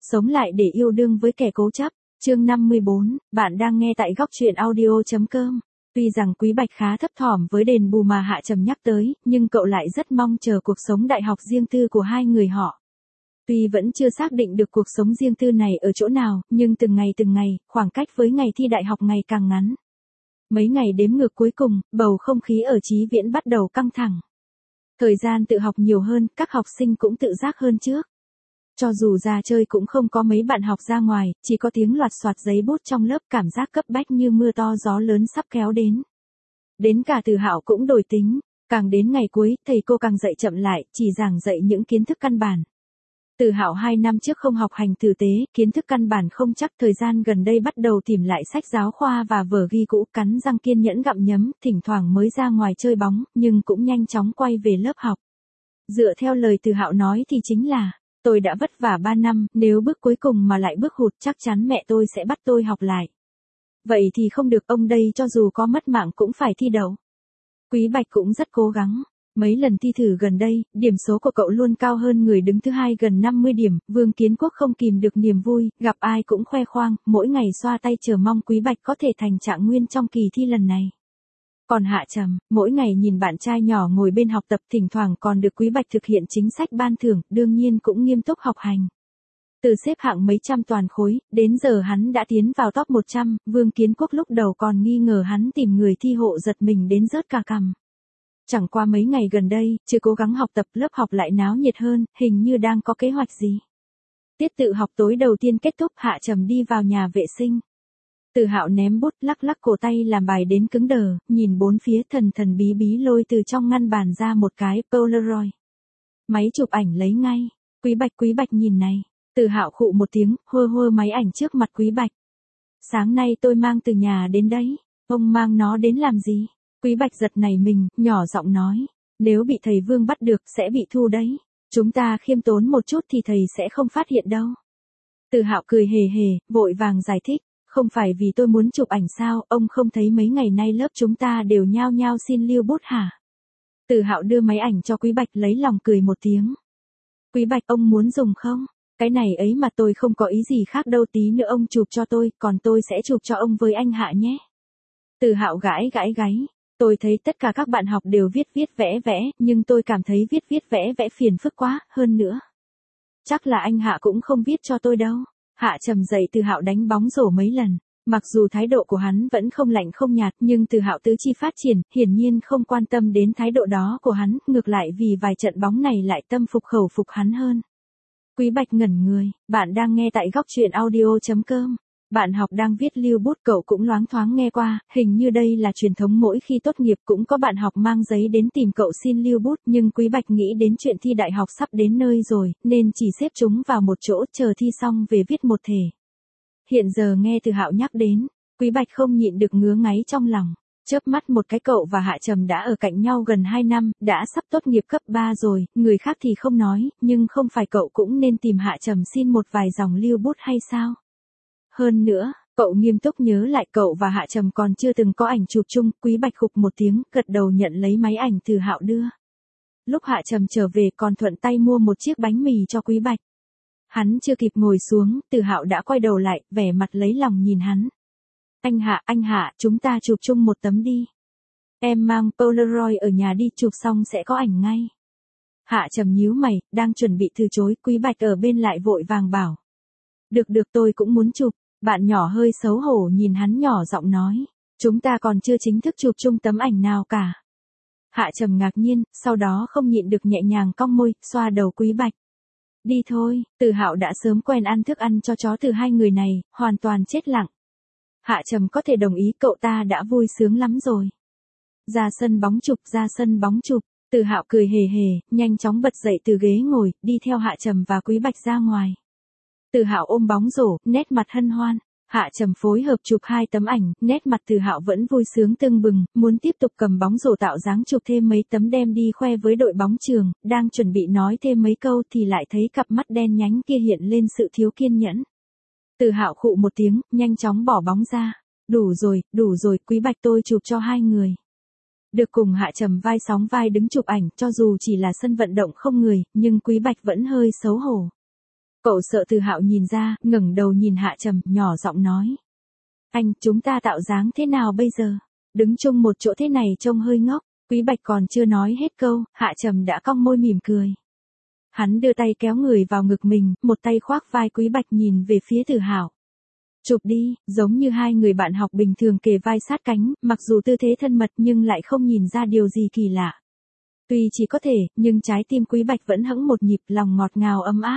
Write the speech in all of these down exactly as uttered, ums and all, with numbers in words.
Sống lại để yêu đương với kẻ cố chấp. Chương năm mươi bốn, bạn đang nghe tại góc truyện audio chấm com. Tuy rằng Quý Bạch khá thấp thỏm với đền bù mà Hạ Trầm nhắc tới, nhưng cậu lại rất mong chờ cuộc sống đại học riêng tư của hai người họ. Tuy vẫn chưa xác định được cuộc sống riêng tư này ở chỗ nào, nhưng từng ngày từng ngày, khoảng cách với ngày thi đại học ngày càng ngắn. Mấy ngày đếm ngược cuối cùng, bầu không khí ở Chí Viễn bắt đầu căng thẳng. Thời gian tự học nhiều hơn, các học sinh cũng tự giác hơn trước. Cho dù ra chơi cũng không có mấy bạn học ra ngoài, chỉ có tiếng loạt soạt giấy bút trong lớp, cảm giác cấp bách như mưa to gió lớn sắp kéo đến. Đến cả Từ Hạo cũng đổi tính, càng đến ngày cuối, thầy cô càng dạy chậm lại, chỉ giảng dạy những kiến thức căn bản. Từ Hạo hai năm trước không học hành tử tế, kiến thức căn bản không chắc, thời gian gần đây bắt đầu tìm lại sách giáo khoa và vở ghi cũ, cắn răng kiên nhẫn gặm nhấm, thỉnh thoảng mới ra ngoài chơi bóng, nhưng cũng nhanh chóng quay về lớp học. Dựa theo lời Từ Hạo nói thì chính là, tôi đã vất vả ba năm, nếu bước cuối cùng mà lại bước hụt chắc chắn mẹ tôi sẽ bắt tôi học lại. Vậy thì không được, ông đây cho dù có mất mạng cũng phải thi đậu. Quý Bạch cũng rất cố gắng. Mấy lần thi thử gần đây, điểm số của cậu luôn cao hơn người đứng thứ hai gần năm mươi điểm, Vương Kiến Quốc không kìm được niềm vui, gặp ai cũng khoe khoang, mỗi ngày xoa tay chờ mong Quý Bạch có thể thành trạng nguyên trong kỳ thi lần này. Còn Hạ Trầm, mỗi ngày nhìn bạn trai nhỏ ngồi bên học tập, thỉnh thoảng còn được Quý Bạch thực hiện chính sách ban thưởng, đương nhiên cũng nghiêm túc học hành. Từ xếp hạng mấy trăm toàn khối, đến giờ hắn đã tiến vào top một trăm, Vương Kiến Quốc lúc đầu còn nghi ngờ hắn tìm người thi hộ, giật mình đến rớt cả cằm. Chẳng qua mấy ngày gần đây, chưa cố gắng học tập, lớp học lại náo nhiệt hơn, hình như đang có kế hoạch gì. Tiết tự học tối đầu tiên kết thúc, Hạ Trầm đi vào nhà vệ sinh. Từ Hạo ném bút, lắc lắc cổ tay làm bài đến cứng đờ, nhìn bốn phía, thần thần bí bí lôi từ trong ngăn bàn ra một cái Polaroid. Máy chụp ảnh lấy ngay. Quý Bạch, Quý Bạch nhìn này. Từ Hạo khụ một tiếng, hơ hơ máy ảnh trước mặt Quý Bạch. Sáng nay tôi mang từ nhà đến đấy. Ông mang nó đến làm gì? Quý Bạch giật nảy mình, nhỏ giọng nói. Nếu bị thầy Vương bắt được, sẽ bị thu đấy. Chúng ta khiêm tốn một chút thì thầy sẽ không phát hiện đâu. Từ Hạo cười hề hề, vội vàng giải thích. Không phải vì tôi muốn chụp ảnh sao, ông không thấy mấy ngày nay lớp chúng ta đều nhao nhao xin lưu bút hả? Từ Hạo đưa máy ảnh cho Quý Bạch, lấy lòng cười một tiếng. Quý Bạch, ông muốn dùng không? Cái này ấy mà tôi không có ý gì khác đâu, tí nữa ông chụp cho tôi, còn tôi sẽ chụp cho ông với anh Hạ nhé. Từ Hạo gãi gãi gáy. Tôi thấy tất cả các bạn học đều viết viết vẽ vẽ, nhưng tôi cảm thấy viết viết vẽ vẽ phiền phức quá, hơn nữa. Chắc là anh Hạ cũng không viết cho tôi đâu. Hạ Trầm dạy Từ Hạo đánh bóng rổ mấy lần. Mặc dù thái độ của hắn vẫn không lạnh không nhạt, nhưng Từ Hạo tứ chi phát triển, hiển nhiên không quan tâm đến thái độ đó của hắn, ngược lại vì vài trận bóng này lại tâm phục khẩu phục hắn hơn. Quý Bạch ngẩn người, bạn đang nghe tại góc truyện audio chấm com. Bạn học đang viết lưu bút, cậu cũng loáng thoáng nghe qua, hình như đây là truyền thống mỗi khi tốt nghiệp cũng có bạn học mang giấy đến tìm cậu xin lưu bút, nhưng Quý Bạch nghĩ đến chuyện thi đại học sắp đến nơi rồi, nên chỉ xếp chúng vào một chỗ, chờ thi xong về viết một thể. Hiện giờ nghe Từ Hạo nhắc đến, Quý Bạch không nhịn được ngứa ngáy trong lòng. Chớp mắt một cái, cậu và Hạ Trầm đã ở cạnh nhau gần hai năm, đã sắp tốt nghiệp cấp ba rồi, người khác thì không nói, nhưng không phải cậu cũng nên tìm Hạ Trầm xin một vài dòng lưu bút hay sao? Hơn nữa, cậu nghiêm túc nhớ lại cậu và Hạ Trầm còn chưa từng có ảnh chụp chung. Quý Bạch khục một tiếng, gật đầu nhận lấy máy ảnh Từ Hạo đưa. Lúc Hạ Trầm trở về còn thuận tay mua một chiếc bánh mì cho Quý Bạch. Hắn chưa kịp ngồi xuống, Từ Hạo đã quay đầu lại, vẻ mặt lấy lòng nhìn hắn. Anh Hạ, anh Hạ, chúng ta chụp chung một tấm đi. Em mang Polaroid ở nhà đi, chụp xong sẽ có ảnh ngay. Hạ Trầm nhíu mày, đang chuẩn bị từ chối, Quý Bạch ở bên lại vội vàng bảo. Được được, tôi cũng muốn chụp. Bạn nhỏ hơi xấu hổ nhìn hắn, nhỏ giọng nói. Chúng ta còn chưa chính thức chụp chung tấm ảnh nào cả. Hạ Trầm ngạc nhiên, sau đó không nhịn được nhẹ nhàng cong môi, xoa đầu Quý Bạch. Đi thôi. Từ Hạo đã sớm quen ăn thức ăn cho chó từ hai người này, hoàn toàn chết lặng. Hạ Trầm có thể đồng ý, cậu ta đã vui sướng lắm rồi. Ra sân bóng chụp, ra sân bóng chụp. Từ Hạo cười hề hề, nhanh chóng bật dậy từ ghế ngồi, đi theo Hạ Trầm và Quý Bạch ra ngoài. Từ Hạo ôm bóng rổ, nét mặt hân hoan. Hạ Trầm phối hợp chụp hai tấm ảnh, nét mặt Từ Hạo vẫn vui sướng tưng bừng, muốn tiếp tục cầm bóng rổ tạo dáng chụp thêm mấy tấm đem đi khoe với đội bóng trường, đang chuẩn bị nói thêm mấy câu thì lại thấy cặp mắt đen nhánh kia hiện lên sự thiếu kiên nhẫn. Từ Hạo khụ một tiếng, nhanh chóng bỏ bóng ra. Đủ rồi, đủ rồi, Quý Bạch, tôi chụp cho hai người. Được cùng Hạ Trầm vai sóng vai đứng chụp ảnh, cho dù chỉ là sân vận động không người, nhưng Quý Bạch vẫn hơi xấu hổ. Cậu sợ Từ Hạo nhìn ra, ngẩng đầu nhìn Hạ Trầm, nhỏ giọng nói. Anh, chúng ta tạo dáng thế nào bây giờ? Đứng chung một chỗ thế này trông hơi ngốc. Quý Bạch còn chưa nói hết câu, Hạ Trầm đã cong môi mỉm cười. Hắn đưa tay kéo người vào ngực mình, một tay khoác vai Quý Bạch nhìn về phía Từ Hạo. Chụp đi, giống như hai người bạn học bình thường kề vai sát cánh, mặc dù tư thế thân mật nhưng lại không nhìn ra điều gì kỳ lạ. Tuy chỉ có thể, nhưng trái tim Quý Bạch vẫn hững một nhịp, lòng ngọt ngào ấm áp.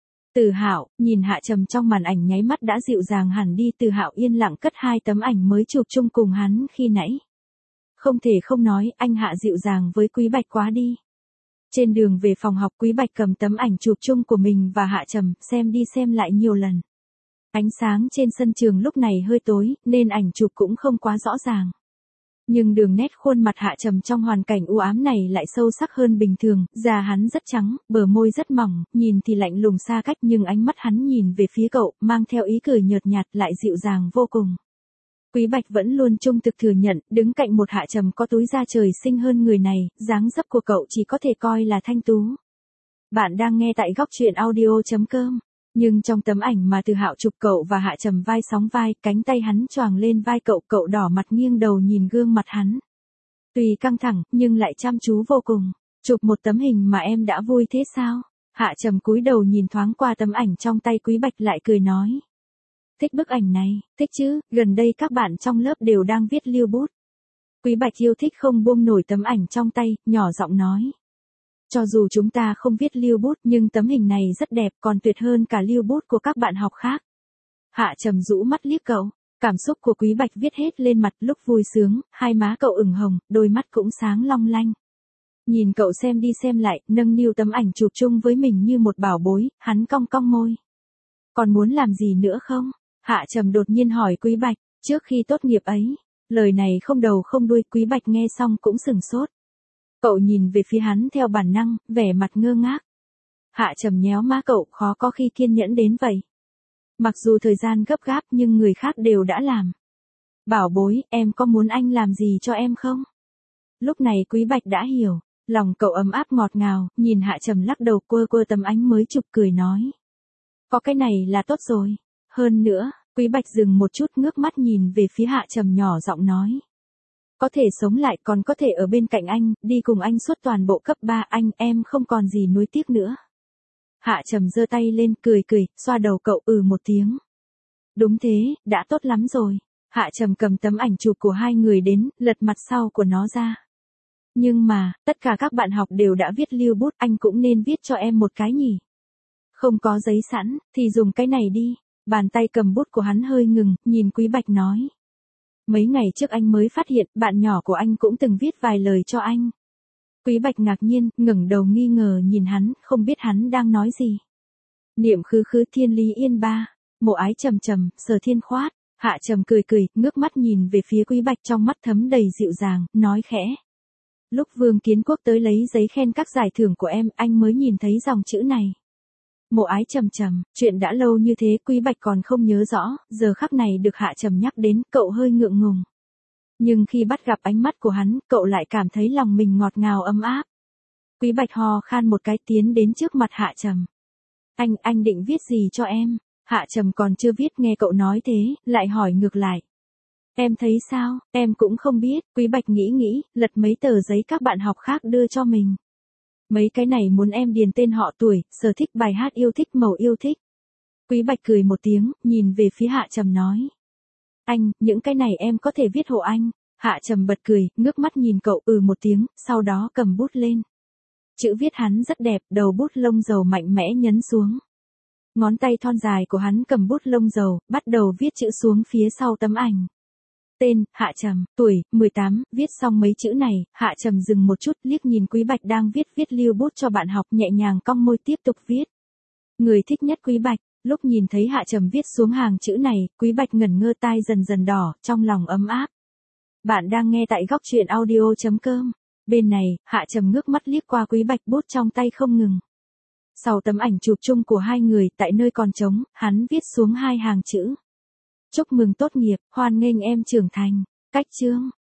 Từ Hạo, nhìn Hạ Trầm trong màn ảnh nháy mắt đã dịu dàng hẳn đi. Từ Hạo yên lặng cất hai tấm ảnh mới chụp chung cùng hắn khi nãy. Không thể không nói, anh Hạ dịu dàng với Quý Bạch quá đi. Trên đường về phòng học, Quý Bạch cầm tấm ảnh chụp chung của mình và Hạ Trầm, xem đi xem lại nhiều lần. Ánh sáng trên sân trường lúc này hơi tối, nên ảnh chụp cũng không quá rõ ràng. Nhưng đường nét khuôn mặt Hạ Trầm trong hoàn cảnh u ám này lại sâu sắc hơn bình thường, da hắn rất trắng, bờ môi rất mỏng, nhìn thì lạnh lùng xa cách nhưng ánh mắt hắn nhìn về phía cậu, mang theo ý cười nhợt nhạt lại dịu dàng vô cùng. Quý Bạch vẫn luôn trung thực thừa nhận, đứng cạnh một Hạ Trầm có túi da trời xinh hơn người này, dáng dấp của cậu chỉ có thể coi là thanh tú. Bạn đang nghe tại góc truyện audio chấm com. Nhưng trong tấm ảnh mà Từ Hạo chụp cậu và Hạ Trầm vai sóng vai, cánh tay hắn choàng lên vai cậu, cậu đỏ mặt nghiêng đầu nhìn gương mặt hắn. Tuy căng thẳng, nhưng lại chăm chú vô cùng. Chụp một tấm hình mà em đã vui thế sao? Hạ Trầm cúi đầu nhìn thoáng qua tấm ảnh trong tay Quý Bạch lại cười nói. Thích bức ảnh này, thích chứ, gần đây các bạn trong lớp đều đang viết lưu bút. Quý Bạch yêu thích không buông nổi tấm ảnh trong tay, nhỏ giọng nói. Cho dù chúng ta không viết lưu bút nhưng tấm hình này rất đẹp, còn tuyệt hơn cả lưu bút của các bạn học khác. Hạ Trầm rũ mắt liếc cậu, cảm xúc của Quý Bạch viết hết lên mặt, lúc vui sướng, hai má cậu ửng hồng, đôi mắt cũng sáng long lanh. Nhìn cậu xem đi xem lại, nâng niu tấm ảnh chụp chung với mình như một bảo bối, hắn cong cong môi. Còn muốn làm gì nữa không? Hạ Trầm đột nhiên hỏi Quý Bạch, trước khi tốt nghiệp ấy. Lời này không đầu không đuôi, Quý Bạch nghe xong cũng sửng sốt. Cậu nhìn về phía hắn theo bản năng, vẻ mặt ngơ ngác. Hạ Trầm nhéo má cậu, khó có khi kiên nhẫn đến vậy. Mặc dù thời gian gấp gáp nhưng người khác đều đã làm. Bảo bối, em có muốn anh làm gì cho em không? Lúc này Quý Bạch đã hiểu, lòng cậu ấm áp ngọt ngào, nhìn Hạ Trầm lắc đầu quơ quơ tấm ánh mới chụp cười nói. Có cái này là tốt rồi. Hơn nữa, Quý Bạch dừng một chút ngước mắt nhìn về phía Hạ Trầm nhỏ giọng nói. Có thể sống lại, còn có thể ở bên cạnh anh, đi cùng anh suốt toàn bộ cấp ba, anh, em không còn gì nuối tiếc nữa. Hạ Trầm giơ tay lên, cười cười, xoa đầu cậu, ừ một tiếng. Đúng thế, đã tốt lắm rồi. Hạ Trầm cầm tấm ảnh chụp của hai người đến, lật mặt sau của nó ra. Nhưng mà, tất cả các bạn học đều đã viết lưu bút, anh cũng nên viết cho em một cái nhỉ. Không có giấy sẵn, thì dùng cái này đi. Bàn tay cầm bút của hắn hơi ngừng, nhìn Quý Bạch nói. Mấy ngày trước anh mới phát hiện, bạn nhỏ của anh cũng từng viết vài lời cho anh. Quý Bạch ngạc nhiên, ngẩng đầu nghi ngờ nhìn hắn, không biết hắn đang nói gì. Niệm khứ khứ thiên lý yên ba, mộ ái trầm trầm, sở thiên khoát. Hạ Trầm cười cười, ngước mắt nhìn về phía Quý Bạch, trong mắt thấm đầy dịu dàng, nói khẽ. Lúc Vương Kiến Quốc tới lấy giấy khen các giải thưởng của em, anh mới nhìn thấy dòng chữ này. Mộ ái trầm trầm, chuyện đã lâu như thế Quý Bạch còn không nhớ rõ, giờ khắc này được Hạ Trầm nhắc đến, cậu hơi ngượng ngùng. Nhưng khi bắt gặp ánh mắt của hắn, cậu lại cảm thấy lòng mình ngọt ngào ấm áp. Quý Bạch ho khan một cái tiến đến trước mặt Hạ Trầm. Anh, anh định viết gì cho em? Hạ Trầm còn chưa viết, nghe cậu nói thế, lại hỏi ngược lại. Em thấy sao? Em cũng không biết. Quý Bạch nghĩ nghĩ, lật mấy tờ giấy các bạn học khác đưa cho mình. Mấy cái này muốn em điền tên họ, tuổi, sở thích, bài hát yêu thích, màu yêu thích. Quý Bạch cười một tiếng, nhìn về phía Hạ Trầm nói. Anh, những cái này em có thể viết hộ anh. Hạ Trầm bật cười, ngước mắt nhìn cậu, ừ một tiếng, sau đó cầm bút lên. Chữ viết hắn rất đẹp, đầu bút lông dầu mạnh mẽ nhấn xuống. Ngón tay thon dài của hắn cầm bút lông dầu, bắt đầu viết chữ xuống phía sau tấm ảnh. Tên, Hạ Trầm, tuổi, mười tám, viết xong mấy chữ này, Hạ Trầm dừng một chút, liếc nhìn Quý Bạch đang viết viết lưu bút cho bạn học, nhẹ nhàng cong môi tiếp tục viết. Người thích nhất Quý Bạch, lúc nhìn thấy Hạ Trầm viết xuống hàng chữ này, Quý Bạch ngẩn ngơ, tai dần dần đỏ, trong lòng ấm áp. Bạn đang nghe tại góc truyện audio chấm com. Bên này, Hạ Trầm ngước mắt liếc qua Quý Bạch, bút trong tay không ngừng. Sau tấm ảnh chụp chung của hai người, tại nơi còn trống, hắn viết xuống hai hàng chữ. Chúc mừng tốt nghiệp, hoan nghênh em trưởng thành. Cách chương.